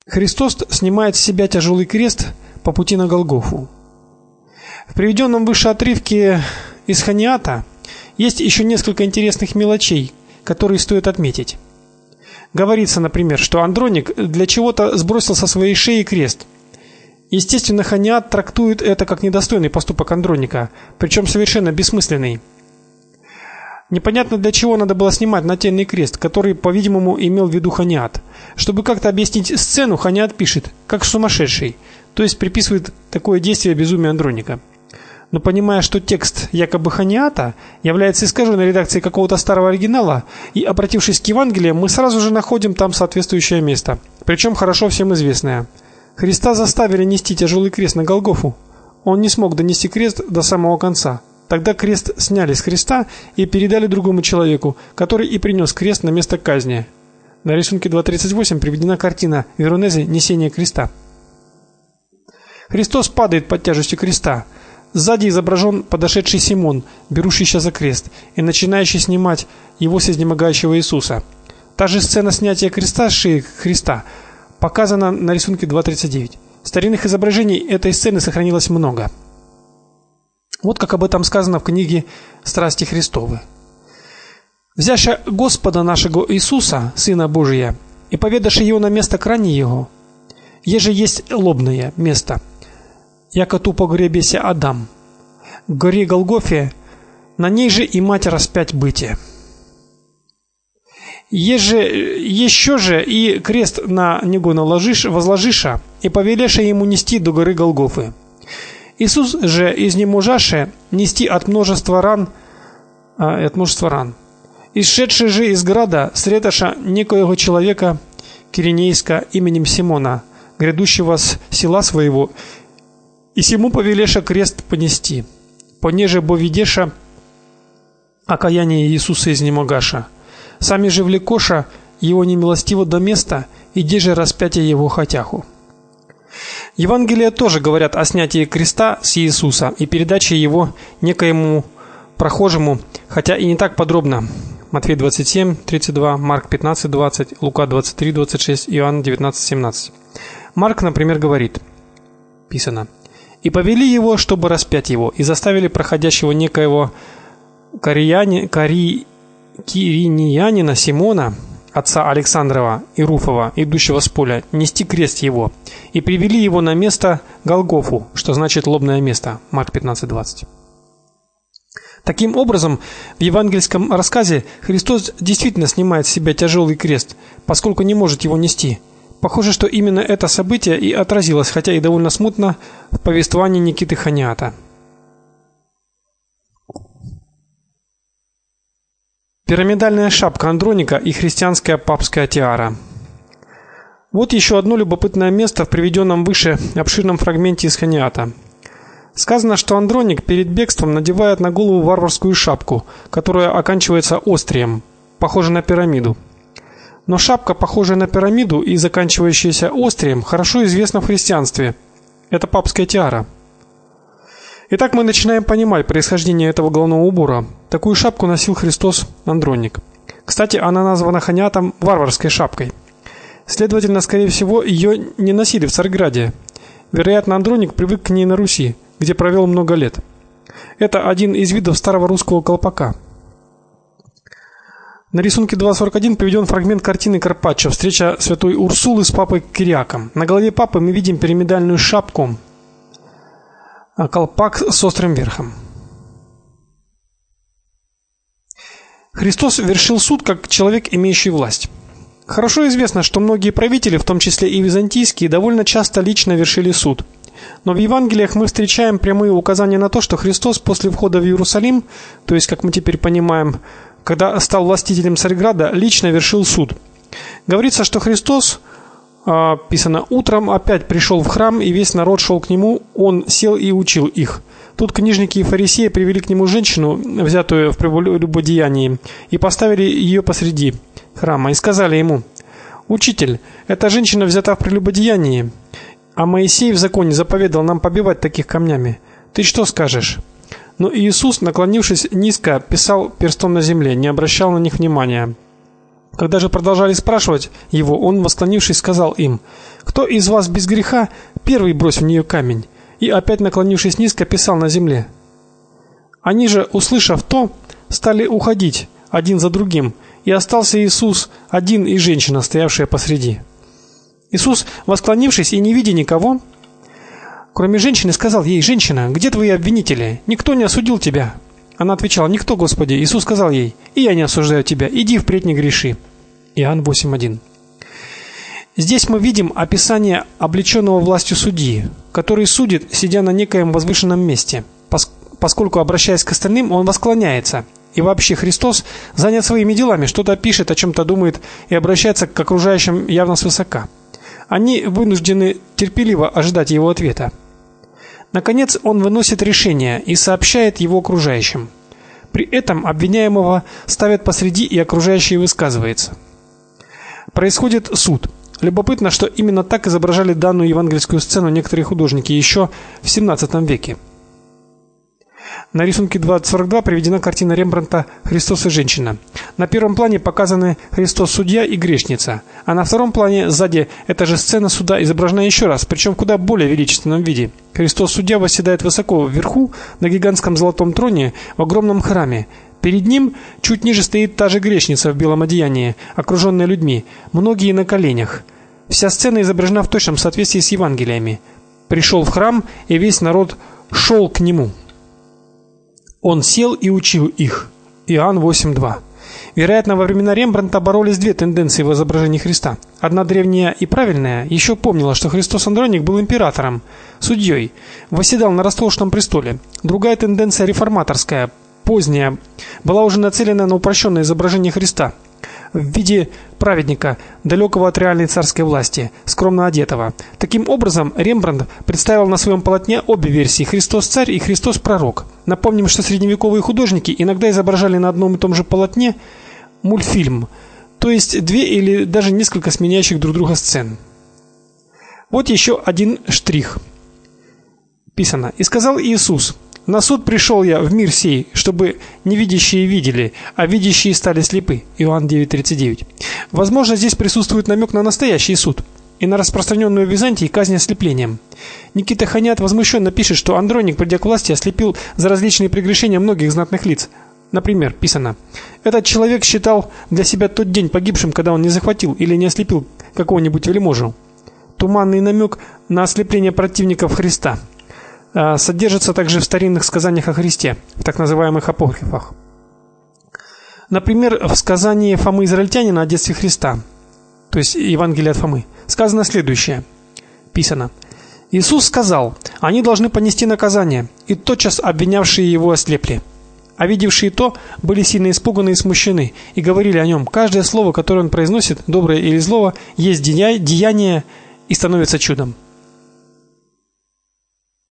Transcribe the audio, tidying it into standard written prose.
Христос снимает с себя тяжелый крест по пути на Голгофу. В приведенном выше отрывке из Ханиата есть еще несколько интересных мелочей, которые стоит отметить. Говорится, например, что Андроник для чего-то сбросил со своей шеи крест. Естественно, Ханиат трактует это как недостойный поступок Андроника, причем совершенно бессмысленный. Непонятно, для чего надо было снимать нательный крест, который, по-видимому, имел в виду Ханиат. Чтобы как-то объяснить сцену, Ханиат пишет, как сумасшедший, то есть приписывает такое действие безумию Андроника. Но понимая, что текст якобы Ханиата является искаженной редакцией какого-то старого оригинала, и обратившись к Евангелиям, мы сразу же находим там соответствующее место, причем хорошо всем известное. Христа заставили нести тяжелый крест на Голгофу. Он не смог донести крест до самого конца. Тогда крест сняли с Христа и передали другому человеку, который и принес крест на место казни. На рисунке 2.38 приведена картина Веронезе «Несение креста». Христос падает под тяжестью креста. Сзади изображен подошедший Симон, берущийся за крест и начинающий снимать его с изнемогающего Иисуса. Та же сцена снятия креста с шеи Христа показана на рисунке 2.39. Старинных изображений этой сцены сохранилось много. Вот как об этом сказано в книге «Страсти Христовы». «Взяша Господа нашего Иисуса, Сына Божия, и поведаши его на место крани его, еже есть лобное место, яко ту погребесе Адам, к горе Голгофе, на ней же и мать распять бытие. Еще же и крест на него возложиша, и повелеша ему нести до горы Голгофы. Иисус же изнеможаше нести от множества ран, Исшедший же из града среташа некоего человека киринейска именем Симона, грядущего с села своего, и сему повелеша крест понести, понеже бо видеша окаяние Иисуса изнемогаша. Сами же влекоша его немилостиво до места, и деже распятие его хотяху». Евангелия тоже говорят о снятии креста с Иисуса и передаче его некоему прохожему, хотя и не так подробно. Матфей 27:32, Марк 15:20, Лука 23:26, Иоанн 19:17. Марк, например, говорит: писано: «И повели его, чтобы распять его, и заставили проходящего некоего киринеянина Симона, отца Александрова и Руфова, идущего с поля, нести крест его, и привели его на место Голгофу, что значит лобное место». Марк 15:20. Таким образом, в евангельском рассказе Христос действительно снимает с себя тяжелый крест, поскольку не может его нести. Похоже, что именно это событие и отразилось, хотя и довольно смутно, в повествовании Никиты Ханиата. Пирамидальная шапка Андроника и христианская папская тиара. Вот еще одно любопытное место в приведенном выше обширном фрагменте из Ханиата. Сказано, что Андроник перед бегством надевает на голову варварскую шапку, которая оканчивается острием, похожей на пирамиду. Но шапка, похожая на пирамиду и заканчивающаяся острием, хорошо известна в христианстве. Это папская тиара. Итак, мы начинаем понимать происхождение этого головного убора. Такую шапку носил Христос Андроник. Кстати, она названа Ханиатом варварской шапкой. Следовательно, скорее всего, ее не носили в Царьграде. Вероятно, Андроник привык к ней на Руси, где провел много лет. Это один из видов старого русского колпака. На рисунке 2.41 приведен фрагмент картины Карпаччо «Встреча святой Урсулы с папой Кириаком». На голове папы мы видим пирамидальную шапку, колпак с острым верхом. Христос вершил суд как человек, имеющий власть. Хорошо известно, что многие правители, в том числе и византийские, довольно часто лично вершили суд. Но в Евангелиях мы встречаем прямые указания на то, что Христос после входа в Иерусалим, то есть, как мы теперь понимаем, когда стал властителем Царьграда, лично вершил суд. Говорится, что Христос, писано, утром опять пришел в храм, и весь народ шел к нему, он сел и учил их. Тут книжники и фарисеи привели к нему женщину, взятую в прелюбодеянии, и поставили ее посреди храма, и сказали ему: «Учитель, эта женщина взята в прелюбодеянии, а Моисей в законе заповедал нам побивать таких камнями. Ты что скажешь?» Но Иисус, наклонившись низко, писал перстом на земле, не обращал на них внимания. Когда же продолжали спрашивать его, он, восклонившись, сказал им: «Кто из вас без греха, первый брось в нее камень?» И опять, наклонившись низко, писал на земле. Они же, услышав то, стали уходить один за другим, и остался Иисус один и женщина, стоявшая посреди. Иисус, восклонившись и не видя никого, кроме женщины, сказал ей: «Женщина, где твои обвинители? Никто не осудил тебя?» Она отвечала: «Никто, Господи». Иисус сказал ей: «И я не осуждаю тебя, иди впредь не греши». Иоанн 8:1. Здесь мы видим описание облеченного властью судьи, который судит, сидя на некоем возвышенном месте, поскольку, обращаясь к остальным, он восклоняется. И вообще Христос занят своими делами, что-то пишет, о чем-то думает и обращается к окружающим явно свысока. Они вынуждены терпеливо ожидать его ответа. Наконец он выносит решение и сообщает его окружающим. При этом обвиняемого ставят посреди, и окружающие высказываются. Происходит суд. Любопытно, что именно так изображали данную евангельскую сцену некоторые художники еще в XVII веке. На рисунке 242 приведена картина Рембрандта «Христос и женщина». На первом плане показаны Христос судья и грешница, а на втором плане сзади эта же сцена суда изображена еще раз, причем в куда более величественном виде. Христос судья восседает высоко вверху на гигантском золотом троне в огромном храме. Перед ним чуть ниже стоит та же грешница в белом одеянии, окруженная людьми, многие на коленях. Вся сцена изображена в точном соответствии с Евангелиями. Пришел в храм, и весь народ шел к нему. Он сел и учил их. Иоанн 8:2. Вероятно, во времена Рембрандта боролись две тенденции в изображении Христа. Одна древняя и правильная еще помнила, что Христос Андроник был императором, судьей, восседал на роскошном престоле. Другая тенденция реформаторская, поздняя, была уже нацелена на упрощенное изображение Христа в виде праведника, далекого от реальной царской власти, скромно одетого. Таким образом, Рембрандт представил на своем полотне обе версии: Христос-царь и Христос-пророк. Напомним, что средневековые художники иногда изображали на одном и том же полотне мультфильм, то есть две или даже несколько сменяющих друг друга сцен. Вот еще один штрих. Писано: «И сказал Иисус: на суд пришел я в мир сей, чтобы невидящие видели, а видящие стали слепы». Иоанн 9:39. Возможно, здесь присутствует намек на настоящий суд и на распространенную в Византии казнь ослеплением. Никита Ханят возмущенно пишет, что Андроник, придя к власти, ослепил за различные прегрешения многих знатных лиц. Например, писано: «Этот человек считал для себя тот день погибшим, когда он не захватил или не ослепил какого-нибудь вельможу». Туманный намек на ослепление противников Христа содержится также в старинных сказаниях о Христе, в так называемых апокрифах. Например, в сказании Фомы Израильтянина о детстве Христа, то есть Евангелие от Фомы, сказано следующее. Писано: «Иисус сказал: они должны понести наказание, и тотчас обвинявшие его ослепли. А видевшие то были сильно испуганы и смущены, и говорили о нем: каждое слово, которое он произносит, доброе или злое, есть деяние и становится чудом».